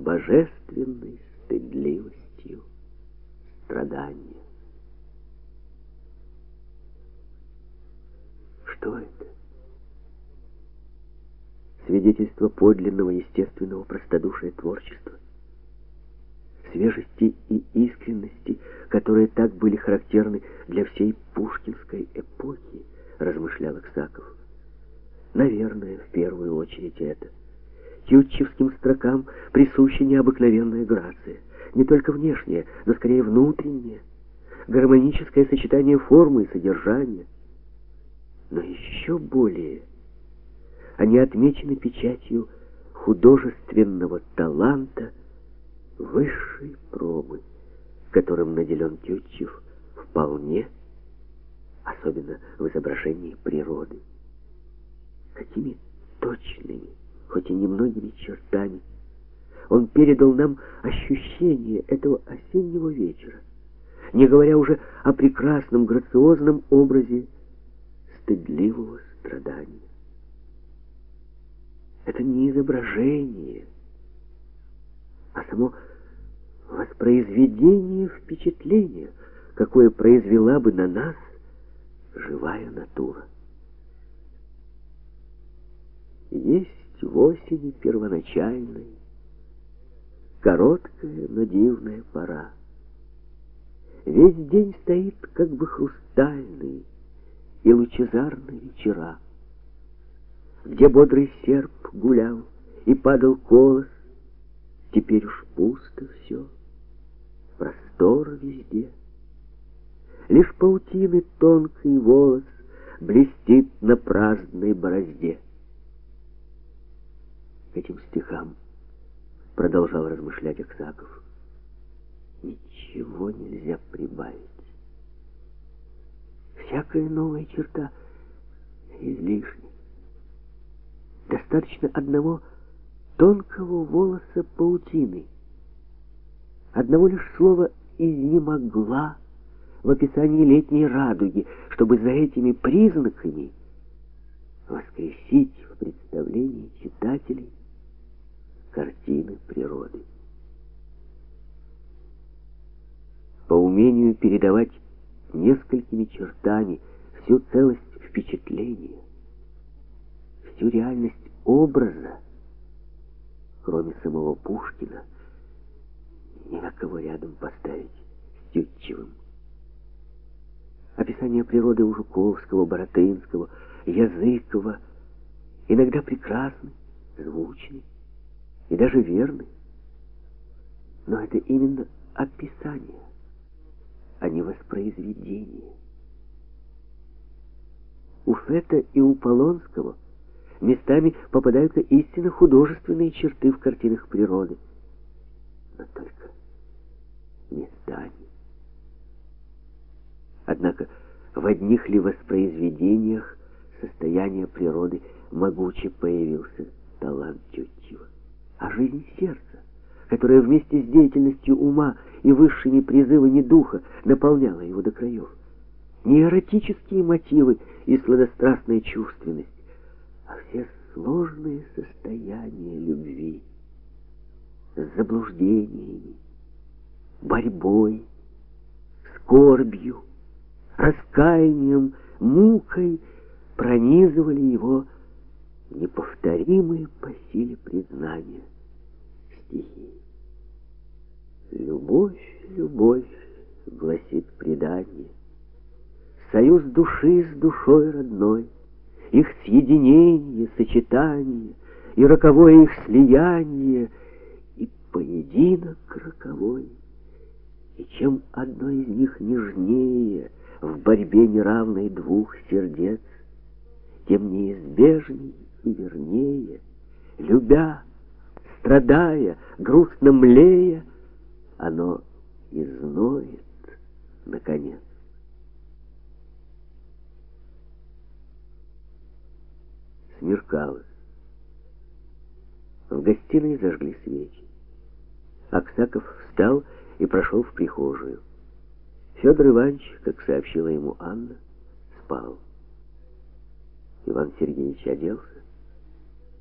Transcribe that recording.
божественной стыдливостью страдания. Что это? Свидетельство подлинного естественного простодушия творчества, свежести и искренности, которые так были характерны для всей пушкинской эпохи, размышлял Аксаков. Наверное, в первую очередь это. Тютчевским строкам присуща необыкновенная грация, не только внешняя, но скорее внутренняя, гармоническое сочетание формы и содержания. Но еще более они отмечены печатью художественного таланта высшей пробы, которым наделен Тютчев вполне, особенно в изображении природы. Какими точными, хоть и немногими чертами, он передал нам ощущение этого осеннего вечера, не говоря уже о прекрасном, грациозном образе стыдливого страдания. Это не изображение, а само воспроизведение впечатления, какое произвела бы на нас живая натура. Есть в осени первоначальной короткая, но дивная пора. Весь день стоит как бы хрустальный и лучезарный вечера, где бодрый серп гулял и падал колос. Теперь уж пусто все, простор везде. Лишь паутины тонкий волос блестит на праздной борозде. К этим стихам продолжал размышлять Аксаков. Ничего нельзя прибавить. Всякая новая черта излишня. Достаточно одного тонкого волоса паутины, одного лишь слова «изнемогла» в описании летней радуги, чтобы за этими признаками воскресить в представлении читателей картины природы. По умению передавать несколькими чертами всю целость впечатления, всю реальность образа, кроме самого Пушкина, ни на кого рядом поставить с Тютчевым. Описание природы у Жуковского, Баратынского, Языкова иногда прекрасны, звучны и даже верны. Но это именно описание, а не воспроизведение. У Фета и у Полонского местами попадаются истинно художественные черты в картинах природы, но только местами. Однако в одних ли воспроизведениях состояния природы могуче появился талант Тютчева, а жизнь сердца, которая вместе с деятельностью ума и высшими призывами духа наполняла его до краев. Не эротические мотивы и сладострастная чувственность, а все сложные состояния любви с заблуждениями, борьбой, скорбью, раскаянием, мукой пронизывали его неповторимые по силе признания стихи. «Любовь, любовь», — гласит предание, «союз души с душой родной, их съединение, сочетание и роковое их слияние, и поединок роковой. И чем одно из них нежнее в борьбе неравной двух сердец, тем неизбежней и вернее, любя, страдая, грустно млея, оно изноет, наконец». Смеркалось. В гостиной зажгли свечи. Аксаков встал и прошел в прихожую. Федор Иванович, как сообщила ему Анна, спал. Иван Сергеевич оделся